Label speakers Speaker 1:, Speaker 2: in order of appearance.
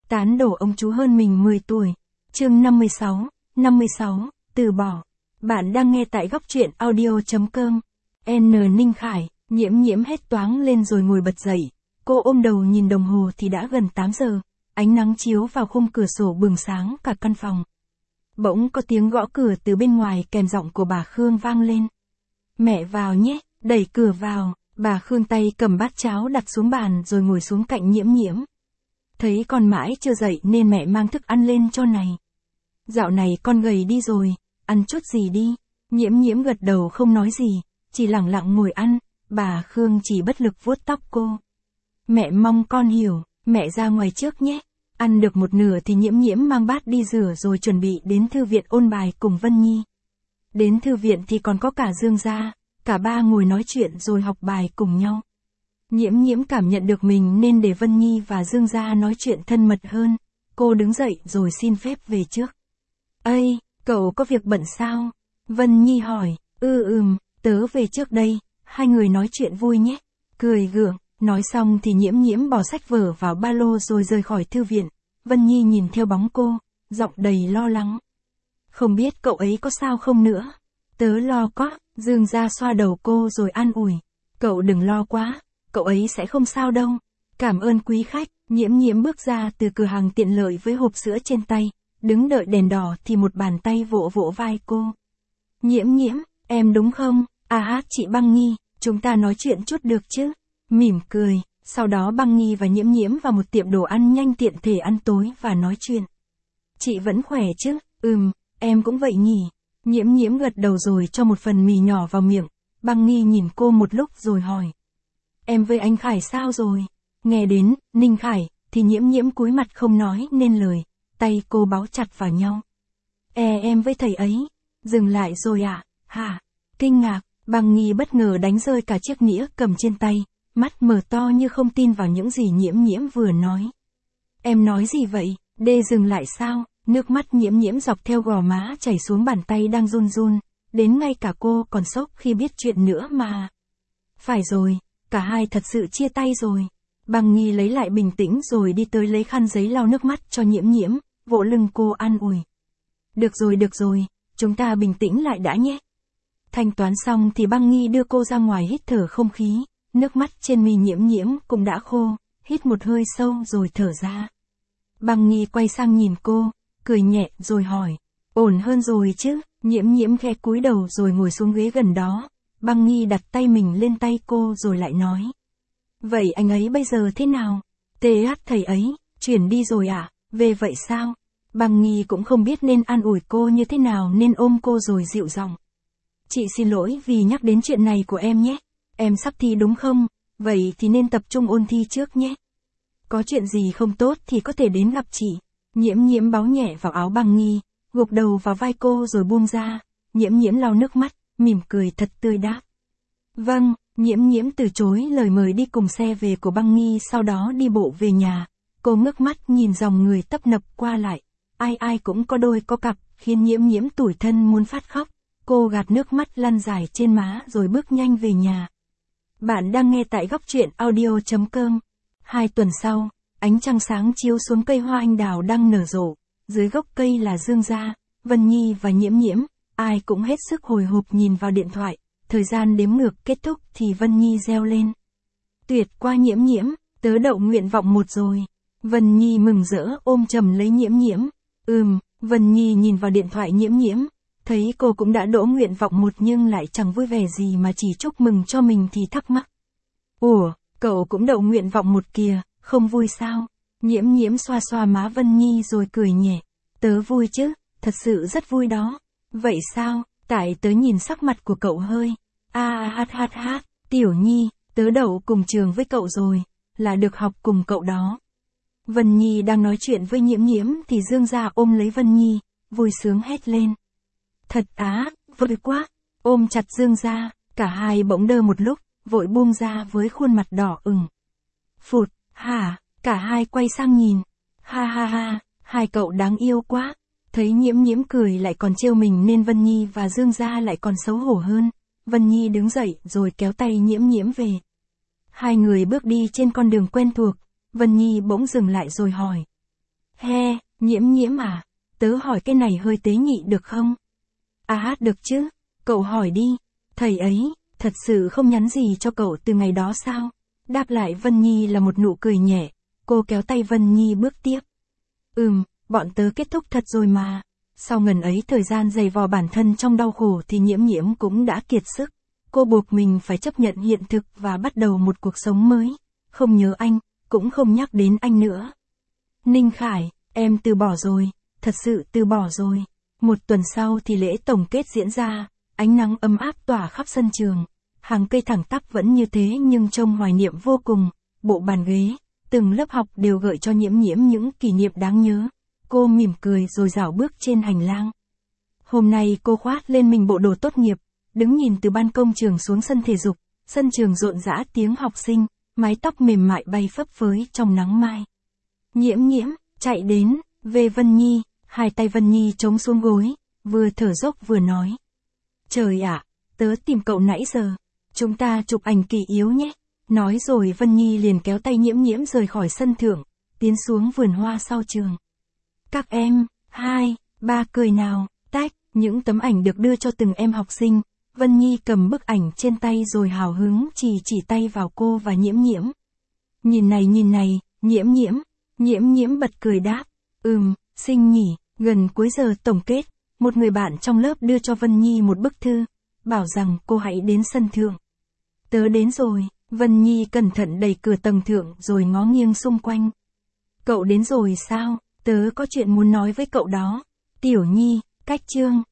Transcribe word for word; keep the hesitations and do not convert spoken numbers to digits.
Speaker 1: Tán đổ ông chú hơn mình mười tuổi. Chương năm mươi sáu, năm mươi sáu, từ bỏ. Bạn đang nghe tại góc truyện audio chấm com. N. Ninh Khải, Nhiễm Nhiễm hét toáng lên rồi ngồi bật dậy. Cô ôm đầu nhìn đồng hồ thì đã gần tám giờ. Ánh nắng chiếu vào khung cửa sổ bừng sáng cả căn phòng. Bỗng có tiếng gõ cửa từ bên ngoài kèm giọng của bà Khương vang lên. Mẹ vào nhé, đẩy cửa vào. Bà Khương tay cầm bát cháo đặt xuống bàn rồi ngồi xuống cạnh Nhiễm Nhiễm. Thấy con mãi chưa dậy nên mẹ mang thức ăn lên cho này. Dạo này con gầy đi rồi, ăn chút gì đi. Nhiễm Nhiễm gật đầu không nói gì, chỉ lặng lặng ngồi ăn. Bà Khương chỉ bất lực vuốt tóc cô. Mẹ mong con hiểu, mẹ ra ngoài trước nhé. Ăn được một nửa thì Nhiễm Nhiễm mang bát đi rửa rồi chuẩn bị đến thư viện ôn bài cùng Vân Nhi. Đến thư viện thì còn có cả Dương gia, cả ba ngồi nói chuyện rồi học bài cùng nhau. Nhiễm Nhiễm cảm nhận được mình nên để Vân Nhi và Dương gia nói chuyện thân mật hơn. Cô đứng dậy rồi xin phép về trước. Ây, cậu có việc bận sao? Vân Nhi hỏi. Ừ ừm, tớ về trước đây, hai người nói chuyện vui nhé. Cười gượng, nói xong thì Nhiễm Nhiễm bỏ sách vở vào ba lô rồi rời khỏi thư viện. Vân Nhi nhìn theo bóng cô, giọng đầy lo lắng. Không biết cậu ấy có sao không nữa? Tớ lo quá. Dương gia xoa đầu cô rồi an ủi. Cậu đừng lo quá, cậu ấy sẽ không sao đâu. Cảm ơn quý khách. Nhiễm Nhiễm bước ra từ cửa hàng tiện lợi với hộp sữa trên tay. Đứng đợi đèn đỏ thì một bàn tay vỗ vỗ vai cô. Nhiễm Nhiễm, em đúng không? À hát chị Băng Nhi, chúng ta nói chuyện chút được chứ? Mỉm cười, sau đó Băng Nhi và Nhiễm Nhiễm vào một tiệm đồ ăn nhanh tiện thể ăn tối và nói chuyện. Chị vẫn khỏe chứ? Ừm, em cũng vậy nhỉ. Nhiễm Nhiễm gật đầu rồi cho một phần mì nhỏ vào miệng. Băng Nhi nhìn cô một lúc rồi hỏi. Em với anh Khải sao rồi? Nghe đến Ninh Khải thì Nhiễm Nhiễm cúi mặt không nói nên lời. Tay cô bấu chặt vào nhau. E em với thầy ấy. Dừng lại rồi ạ. À? Hả? Kinh ngạc, Băng Nhi bất ngờ đánh rơi cả chiếc nĩa cầm trên tay. Mắt mở to như không tin vào những gì Nhiễm Nhiễm vừa nói. Em nói gì vậy? Đê dừng lại sao? Nước mắt Nhiễm Nhiễm dọc theo gò má chảy xuống bàn tay đang run run. Đến ngay cả cô còn sốc khi biết chuyện nữa mà. Phải rồi, cả hai thật sự chia tay rồi. Băng Nhi lấy lại bình tĩnh rồi đi tới lấy khăn giấy lau nước mắt cho Nhiễm Nhiễm, vỗ lưng cô an ủi. Được rồi được rồi, chúng ta bình tĩnh lại đã nhé. Thanh toán xong thì Băng Nhi đưa cô ra ngoài hít thở không khí. Nước mắt trên mi Nhiễm Nhiễm cũng đã khô, hít một hơi sâu rồi thở ra. Băng Nhi quay sang nhìn cô, cười nhẹ rồi hỏi. Ổn hơn rồi chứ? Nhiễm Nhiễm khẽ cúi đầu rồi ngồi xuống ghế gần đó. Băng Nhi đặt tay mình lên tay cô rồi lại nói. Vậy anh ấy bây giờ thế nào? Tê hát thầy ấy, chuyển đi rồi à? Về vậy sao? Băng Nhi cũng không biết nên an ủi cô như thế nào nên ôm cô rồi dịu giọng. Chị xin lỗi vì nhắc đến chuyện này của em nhé. Em sắp thi đúng không? Vậy thì nên tập trung ôn thi trước nhé. Có chuyện gì không tốt thì có thể đến gặp chị. Nhiễm Nhiễm báu nhẹ vào áo Băng Nhi, gục đầu vào vai cô rồi buông ra. Nhiễm Nhiễm lau nước mắt, mỉm cười thật tươi đáp. Vâng, Nhiễm Nhiễm từ chối lời mời đi cùng xe về của Băng Nhi, sau đó đi bộ về nhà. Cô ngước mắt nhìn dòng người tấp nập qua lại. Ai ai cũng có đôi có cặp, khiến Nhiễm Nhiễm tủi thân muốn phát khóc. Cô gạt nước mắt lăn dài trên má rồi bước nhanh về nhà. Bạn đang nghe tại góc truyện audio chấm com. Hai tuần sau, ánh trăng sáng chiếu xuống cây hoa anh đào đang nở rộ. Dưới gốc cây là Dương gia, Vân Nhi và Nhiễm Nhiễm. Ai cũng hết sức hồi hộp nhìn vào điện thoại. Thời gian đếm ngược kết thúc thì Vân Nhi reo lên. Tuyệt quá Nhiễm Nhiễm, tớ đậu nguyện vọng một rồi. Vân Nhi mừng rỡ ôm chầm lấy Nhiễm Nhiễm. Ừm, Vân Nhi nhìn vào điện thoại Nhiễm Nhiễm. Thấy cô cũng đã đỗ nguyện vọng một nhưng lại chẳng vui vẻ gì mà chỉ chúc mừng cho mình thì thắc mắc. Ủa, cậu cũng đậu nguyện vọng một kìa, không vui sao? Nhiễm Nhiễm xoa xoa má Vân Nhi rồi cười nhẹ. Tớ vui chứ, thật sự rất vui đó. Vậy sao? Tại tớ nhìn sắc mặt của cậu hơi. À hát hát hát, Tiểu Nhi, tớ đậu cùng trường với cậu rồi, là được học cùng cậu đó. Vân Nhi đang nói chuyện với Nhiễm Nhiễm thì Dương gia ôm lấy Vân Nhi, vui sướng hét lên. Thật á, vui quá, ôm chặt Dương gia, cả hai bỗng đơ một lúc, vội buông ra với khuôn mặt đỏ ửng. Phụt, hả, cả hai quay sang nhìn. Ha ha ha, hai cậu đáng yêu quá. Thấy Nhiễm Nhiễm cười lại còn trêu mình nên Vân Nhi và Dương gia lại còn xấu hổ hơn. Vân Nhi đứng dậy rồi kéo tay Nhiễm Nhiễm về. Hai người bước đi trên con đường quen thuộc. Vân Nhi bỗng dừng lại rồi hỏi. He, Nhiễm Nhiễm à, tớ hỏi cái này hơi tế nhị được không? À được chứ, cậu hỏi đi, thầy ấy, thật sự không nhắn gì cho cậu từ ngày đó sao? Đáp lại Vân Nhi là một nụ cười nhẹ, cô kéo tay Vân Nhi bước tiếp. Ừm, bọn tớ kết thúc thật rồi mà. Sau ngần ấy thời gian dày vò bản thân trong đau khổ thì Nhiễm Nhiễm cũng đã kiệt sức. Cô buộc mình phải chấp nhận hiện thực và bắt đầu một cuộc sống mới. Không nhớ anh, cũng không nhắc đến anh nữa. Ninh Khải, em từ bỏ rồi, thật sự từ bỏ rồi. Một tuần sau thì lễ tổng kết diễn ra, ánh nắng ấm áp tỏa khắp sân trường. Hàng cây thẳng tắp vẫn như thế nhưng trông hoài niệm vô cùng. Bộ bàn ghế, từng lớp học đều gợi cho Nhiễm Nhiễm những kỷ niệm đáng nhớ. Cô mỉm cười rồi dạo bước trên hành lang. Hôm nay cô khoác lên mình bộ đồ tốt nghiệp, đứng nhìn từ ban công trường xuống sân thể dục. Sân trường rộn rã tiếng học sinh, mái tóc mềm mại bay phấp phới trong nắng mai. Nhiễm Nhiễm, chạy đến, về Vân Nhi, hai tay Vân Nhi chống xuống gối, vừa thở dốc vừa nói. Trời ạ, tớ tìm cậu nãy giờ, chúng ta chụp ảnh kỳ yếu nhé. Nói rồi Vân Nhi liền kéo tay Nhiễm Nhiễm rời khỏi sân thượng, tiến xuống vườn hoa sau trường. Các em, hai, ba cười nào, tách, những tấm ảnh được đưa cho từng em học sinh. Vân Nhi cầm bức ảnh trên tay rồi hào hứng chỉ chỉ tay vào cô và Nhiễm Nhiễm. Nhìn này nhìn này, Nhiễm Nhiễm, Nhiễm Nhiễm bật cười đáp. Ừm, xinh nhỉ, gần cuối giờ tổng kết, một người bạn trong lớp đưa cho Vân Nhi một bức thư, bảo rằng cô hãy đến sân thượng. Tớ đến rồi, Vân Nhi cẩn thận đẩy cửa tầng thượng rồi ngó nghiêng xung quanh. Cậu đến rồi sao, tớ có chuyện muốn nói với cậu đó. Tiểu Nhi, cách chương.